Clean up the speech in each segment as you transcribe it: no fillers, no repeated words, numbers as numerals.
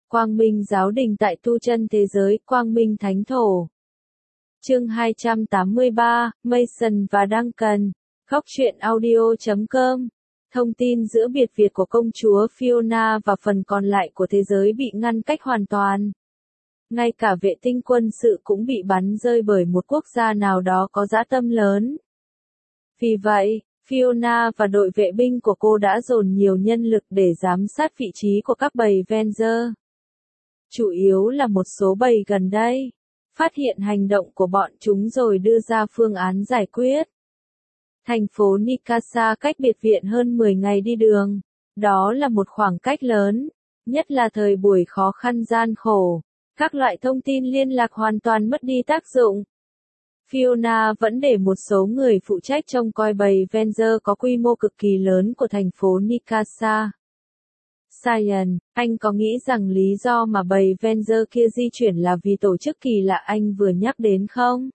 Quang Minh Giáo Đình tại tu chân thế giới, Quang Minh Thánh Thổ. Chương 283, Mason và Duncan. Góc truyện audio.com. Thông tin giữa biệt Việt của công chúa Fiona và phần còn lại của thế giới bị ngăn cách hoàn toàn. Ngay cả vệ tinh quân sự cũng bị bắn rơi bởi một quốc gia nào đó có dã tâm lớn. Vì vậy, Fiona và đội vệ binh của cô đã dồn nhiều nhân lực để giám sát vị trí của các bầy Venger. Chủ yếu là một số bầy gần đây. Phát hiện hành động của bọn chúng rồi đưa ra phương án giải quyết. Thành phố Nikasa cách biệt viện hơn 10 ngày đi đường. Đó là một khoảng cách lớn, nhất là thời buổi khó khăn gian khổ. Các loại thông tin liên lạc hoàn toàn mất đi tác dụng. Fiona vẫn để một số người phụ trách trông coi bầy Venger có quy mô cực kỳ lớn của thành phố Nikasa. Cyan, anh có nghĩ rằng lý do mà bầy Venger kia di chuyển là vì tổ chức kỳ lạ anh vừa nhắc đến không?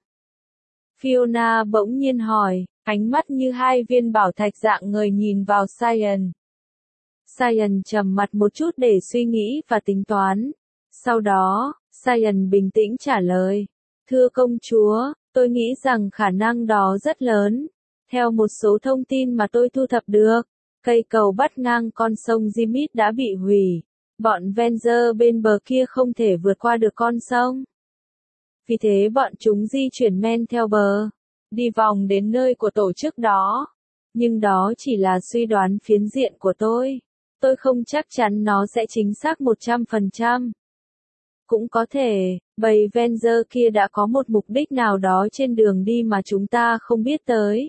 Fiona bỗng nhiên hỏi, ánh mắt như hai viên bảo thạch dạng người nhìn vào Cyan. Cyan trầm mặt một chút để suy nghĩ và tính toán. Sau đó, Cyan bình tĩnh trả lời. Thưa công chúa, tôi nghĩ rằng khả năng đó rất lớn. Theo một số thông tin mà tôi thu thập được, cây cầu bắt ngang con sông Jimit đã bị hủy. Bọn Venger bên bờ kia không thể vượt qua được con sông. Vì thế bọn chúng di chuyển men theo bờ, đi vòng đến nơi của tổ chức đó. Nhưng đó chỉ là suy đoán phiến diện của tôi. Tôi không chắc chắn nó sẽ chính xác 100%. Cũng có thể, bầy Venger kia đã có một mục đích nào đó trên đường đi mà chúng ta không biết tới.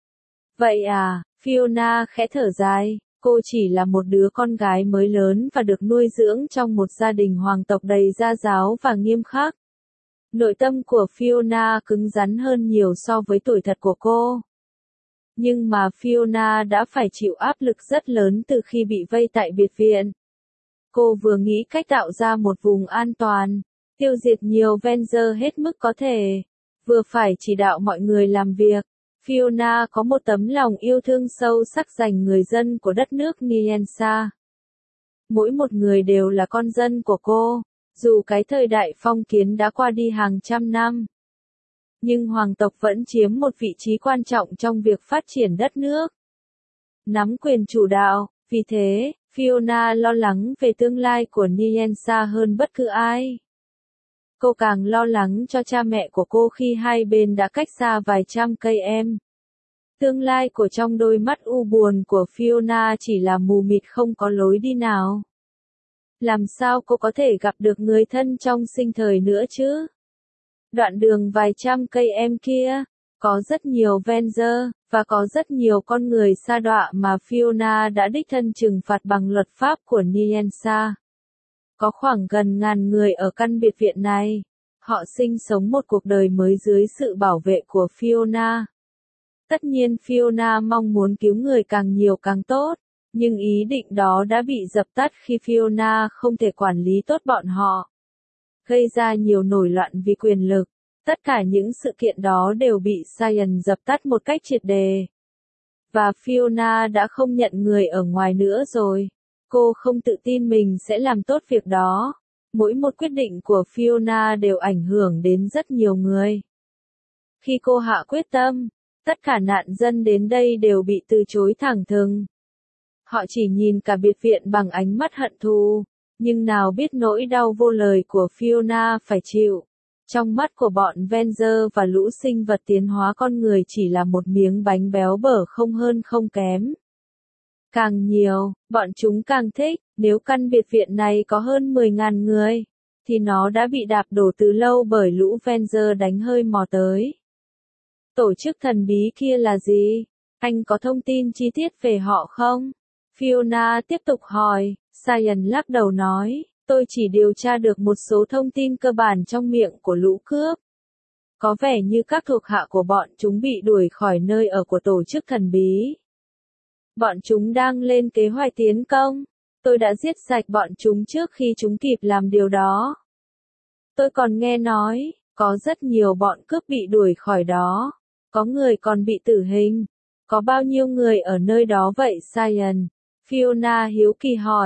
Vậy à, Fiona khẽ thở dài, cô chỉ là một đứa con gái mới lớn và được nuôi dưỡng trong một gia đình hoàng tộc đầy gia giáo và nghiêm khắc. Nội tâm của Fiona cứng rắn hơn nhiều so với tuổi thật của cô. Nhưng mà Fiona đã phải chịu áp lực rất lớn từ khi bị vây tại biệt viện. Cô vừa nghĩ cách tạo ra một vùng an toàn, tiêu diệt nhiều Venger hết mức có thể, vừa phải chỉ đạo mọi người làm việc. Fiona có một tấm lòng yêu thương sâu sắc dành người dân của đất nước Niensa. Mỗi một người đều là con dân của cô, dù cái thời đại phong kiến đã qua đi hàng trăm năm. Nhưng hoàng tộc vẫn chiếm một vị trí quan trọng trong việc phát triển đất nước. Nắm quyền chủ đạo, vì thế, Fiona lo lắng về tương lai của Niensa hơn bất cứ ai. Cô càng lo lắng cho cha mẹ của cô khi hai bên đã cách xa vài trăm cây em. Tương lai của trong đôi mắt u buồn của Fiona chỉ là mù mịt không có lối đi nào. Làm sao cô có thể gặp được người thân trong sinh thời nữa chứ? Đoạn đường vài trăm cây em kia, có rất nhiều Venger, và có rất nhiều con người sa đọa mà Fiona đã đích thân trừng phạt bằng luật pháp của Niensa. Có khoảng gần ngàn người ở căn biệt viện này. Họ sinh sống một cuộc đời mới dưới sự bảo vệ của Fiona. Tất nhiên Fiona mong muốn cứu người càng nhiều càng tốt, nhưng ý định đó đã bị dập tắt khi Fiona không thể quản lý tốt bọn họ. Gây ra nhiều nổi loạn vì quyền lực. Tất cả những sự kiện đó đều bị Cyan dập tắt một cách triệt đề. Và Fiona đã không nhận người ở ngoài nữa rồi. Cô không tự tin mình sẽ làm tốt việc đó. Mỗi một quyết định của Fiona đều ảnh hưởng đến rất nhiều người. Khi cô hạ quyết tâm, tất cả nạn dân đến đây đều bị từ chối thẳng thừng. Họ chỉ nhìn cả biệt viện bằng ánh mắt hận thù, nhưng nào biết nỗi đau vô lời của Fiona phải chịu. Trong mắt của bọn Venger và lũ sinh vật tiến hóa con người chỉ là một miếng bánh béo bở không hơn không kém. Càng nhiều, bọn chúng càng thích, nếu căn biệt viện này có hơn 10.000 người, thì nó đã bị đạp đổ từ lâu bởi lũ Venger đánh hơi mò tới. Tổ chức thần bí kia là gì? Anh có thông tin chi tiết về họ không? Fiona tiếp tục hỏi. Cyan lắc đầu nói, tôi chỉ điều tra được một số thông tin cơ bản trong miệng của lũ cướp. Có vẻ như các thuộc hạ của bọn chúng bị đuổi khỏi nơi ở của tổ chức thần bí. Bọn chúng đang lên kế hoạch tiến công. Tôi đã giết sạch bọn chúng trước khi chúng kịp làm điều đó. Tôi còn nghe nói, có rất nhiều bọn cướp bị đuổi khỏi đó. Có người còn bị tử hình. Có bao nhiêu người ở nơi đó vậy Cyan? Fiona hiếu kỳ hỏi,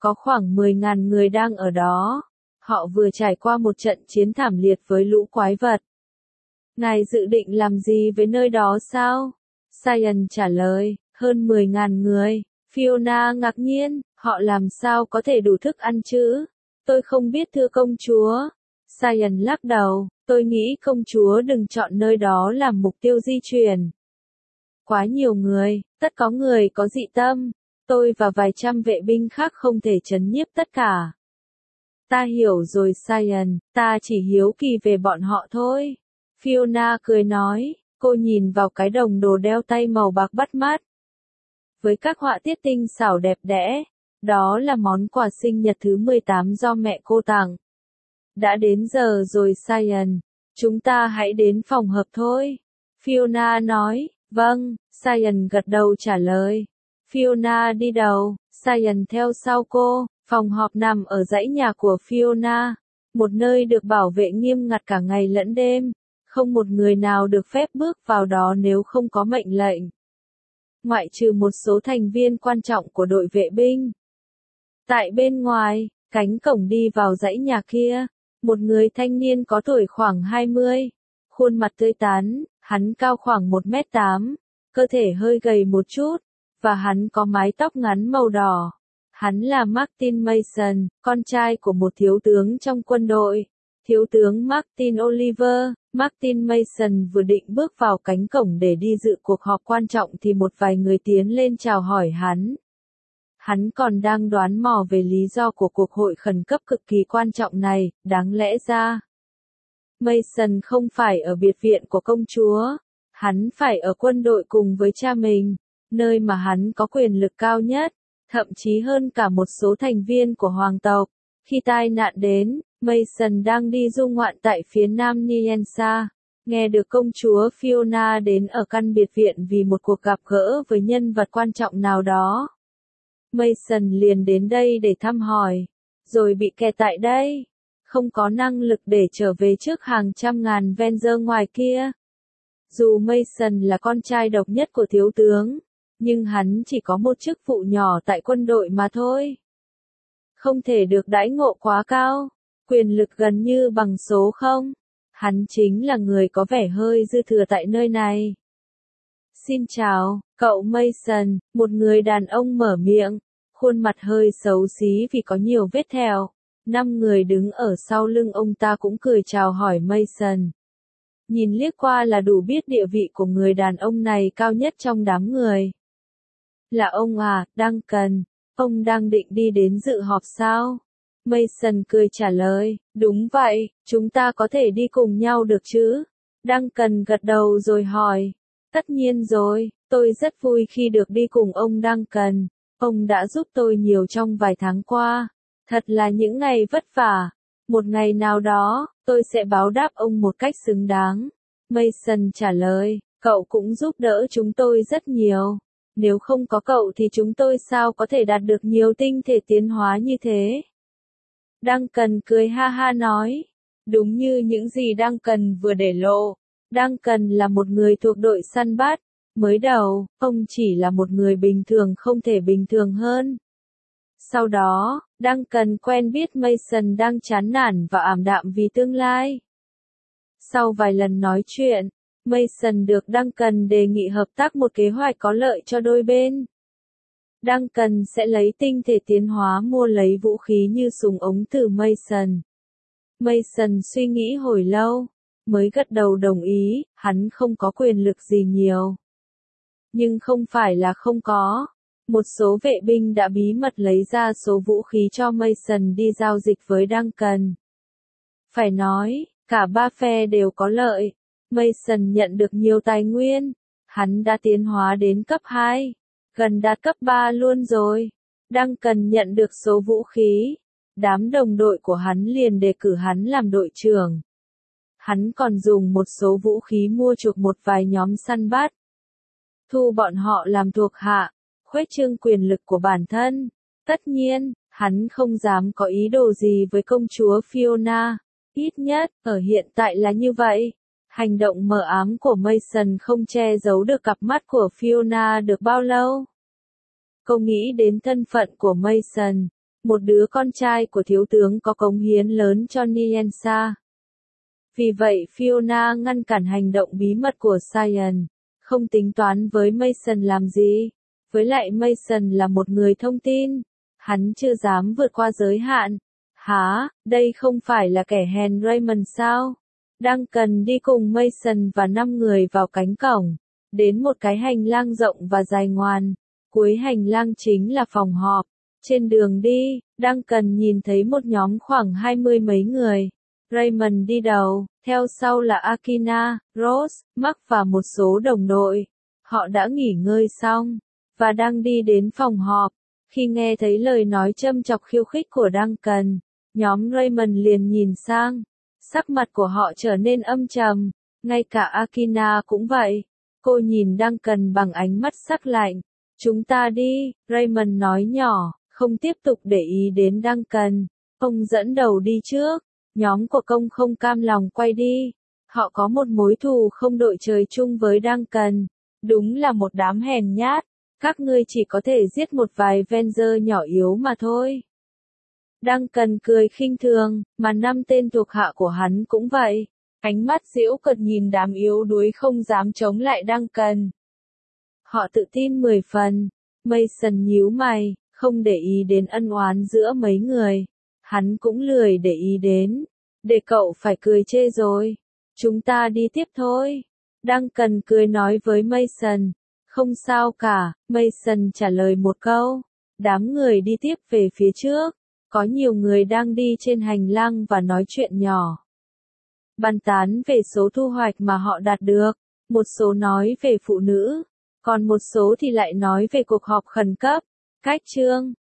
Có khoảng 10.000 người đang ở đó. Họ vừa trải qua một trận chiến thảm liệt với lũ quái vật. Ngài dự định làm gì với nơi đó sao? Cyan trả lời, hơn 10.000 người. Fiona ngạc nhiên, họ làm sao có thể đủ thức ăn chứ? Tôi không biết thưa công chúa. Cyan lắc đầu, tôi nghĩ công chúa đừng chọn nơi đó làm mục tiêu di chuyển. Quá nhiều người, tất có người có dị tâm. Tôi và vài trăm vệ binh khác không thể trấn nhiếp tất cả. Ta hiểu rồi Cyan, ta chỉ hiếu kỳ về bọn họ thôi. Fiona cười nói, cô nhìn vào cái đồng đồ đeo tay màu bạc bắt mắt. Với các họa tiết tinh xảo đẹp đẽ, đó là món quà sinh nhật thứ 18 do mẹ cô tặng. Đã đến giờ rồi Cyan, chúng ta hãy đến phòng họp thôi. Fiona nói, vâng, Cyan gật đầu trả lời. Fiona đi đầu, Cyan theo sau cô, phòng họp nằm ở dãy nhà của Fiona, một nơi được bảo vệ nghiêm ngặt cả ngày lẫn đêm, không một người nào được phép bước vào đó nếu không có mệnh lệnh. Ngoại trừ một số thành viên quan trọng của đội vệ binh. Tại bên ngoài, cánh cổng đi vào dãy nhà kia, một người thanh niên có tuổi khoảng 20, khuôn mặt tươi tắn, hắn cao khoảng 1m8, cơ thể hơi gầy một chút, và hắn có mái tóc ngắn màu đỏ. Hắn là Martin Mason, con trai của một thiếu tướng trong quân đội. Thiếu tướng Martin Oliver, Martin Mason vừa định bước vào cánh cổng để đi dự cuộc họp quan trọng thì một vài người tiến lên chào hỏi hắn. Hắn còn đang đoán mò về lý do của cuộc hội khẩn cấp cực kỳ quan trọng này, đáng lẽ ra. Mason không phải ở biệt viện của công chúa, hắn phải ở quân đội cùng với cha mình, nơi mà hắn có quyền lực cao nhất, thậm chí hơn cả một số thành viên của hoàng tộc. Khi tai nạn đến, Mason đang đi du ngoạn tại phía nam Niensa, nghe được công chúa Fiona đến ở căn biệt viện vì một cuộc gặp gỡ với nhân vật quan trọng nào đó. Mason liền đến đây để thăm hỏi, rồi bị kẹt tại đây, không có năng lực để trở về trước hàng trăm ngàn Venger ngoài kia. Dù Mason là con trai độc nhất của thiếu tướng, nhưng hắn chỉ có một chức vụ nhỏ tại quân đội mà thôi. Không thể được đãi ngộ quá cao, quyền lực gần như bằng số không. Hắn chính là người có vẻ hơi dư thừa tại nơi này. Xin chào, cậu Mason, một người đàn ông mở miệng, khuôn mặt hơi xấu xí vì có nhiều vết thẹo. 5 người đứng ở sau lưng ông ta cũng cười chào hỏi Mason. Nhìn liếc qua là đủ biết địa vị của người đàn ông này cao nhất trong đám người. Là ông à, Duncan, ông đang định đi đến dự họp sao? Mason cười trả lời, đúng vậy, chúng ta có thể đi cùng nhau được chứ? Duncan gật đầu rồi hỏi, tất nhiên rồi, tôi rất vui khi được đi cùng ông Duncan, ông đã giúp tôi nhiều trong vài tháng qua, thật là những ngày vất vả, một ngày nào đó, tôi sẽ báo đáp ông một cách xứng đáng. Mason trả lời, cậu cũng giúp đỡ chúng tôi rất nhiều. Nếu không có cậu thì chúng tôi sao có thể đạt được nhiều tinh thể tiến hóa như thế? Duncan cười ha ha nói. Đúng như những gì Duncan vừa để lộ. Duncan là một người thuộc đội săn bắt. Mới đầu, ông chỉ là một người bình thường không thể bình thường hơn. Sau đó, Duncan quen biết Mason đang chán nản và ảm đạm vì tương lai. Sau vài lần nói chuyện, Mason được Duncan đề nghị hợp tác một kế hoạch có lợi cho đôi bên. Duncan sẽ lấy tinh thể tiến hóa mua lấy vũ khí như súng ống từ Mason. Mason suy nghĩ hồi lâu, mới gật đầu đồng ý, hắn không có quyền lực gì nhiều. Nhưng không phải là không có. Một số vệ binh đã bí mật lấy ra số vũ khí cho Mason đi giao dịch với Duncan. Phải nói, cả ba phe đều có lợi. Mason nhận được nhiều tài nguyên. Hắn đã tiến hóa đến cấp 2. Gần đạt cấp 3 luôn rồi. Duncan nhận được số vũ khí. Đám đồng đội của hắn liền đề cử hắn làm đội trưởng. Hắn còn dùng một số vũ khí mua chuộc một vài nhóm săn bắt. Thu bọn họ làm thuộc hạ. Khuếch trương quyền lực của bản thân. Tất nhiên, hắn không dám có ý đồ gì với công chúa Fiona. Ít nhất, ở hiện tại là như vậy. Hành động mờ ám của Mason không che giấu được cặp mắt của Fiona được bao lâu. Cô nghĩ đến thân phận của Mason, một đứa con trai của thiếu tướng có cống hiến lớn cho Niensa. Vì vậy Fiona ngăn cản hành động bí mật của Cyan, không tính toán với Mason làm gì. Với lại Mason là một người thông tin, hắn chưa dám vượt qua giới hạn. Hả, đây không phải là kẻ hèn Raymond sao? Duncan đi cùng Mason và 5 người vào cánh cổng, đến một cái hành lang rộng và dài ngoằn. Cuối hành lang chính là phòng họp. Trên đường đi, Duncan nhìn thấy một nhóm khoảng 20 mấy người. Raymond đi đầu, theo sau là Akina, Rose, Mark và một số đồng đội. Họ đã nghỉ ngơi xong, và đang đi đến phòng họp. Khi nghe thấy lời nói châm chọc khiêu khích của Duncan, nhóm Raymond liền nhìn sang. Sắc mặt của họ trở nên âm trầm, ngay cả Akina cũng vậy. Cô nhìn Duncan bằng ánh mắt sắc lạnh. Chúng ta đi, Raymond nói nhỏ, không tiếp tục để ý đến Duncan. Ông dẫn đầu đi trước, nhóm của công không cam lòng quay đi. Họ có một mối thù không đội trời chung với Duncan. Đúng là một đám hèn nhát, các ngươi chỉ có thể giết một vài Venger nhỏ yếu mà thôi. Duncan cười khinh thường, mà 5 tên thuộc hạ của hắn cũng vậy. Ánh mắt giễu cợt nhìn đám yếu đuối không dám chống lại Duncan. Họ tự tin 10 phần. Mason nhíu mày, không để ý đến ân oán giữa mấy người. Hắn cũng lười để ý đến. Để cậu phải cười chê rồi. Chúng ta đi tiếp thôi. Duncan cười nói với Mason. Không sao cả, Mason trả lời một câu. Đám người đi tiếp về phía trước. Có nhiều người đang đi trên hành lang và nói chuyện nhỏ. Bàn tán về số thu hoạch mà họ đạt được. Một số nói về phụ nữ. Còn một số thì lại nói về cuộc họp khẩn cấp. Cách chương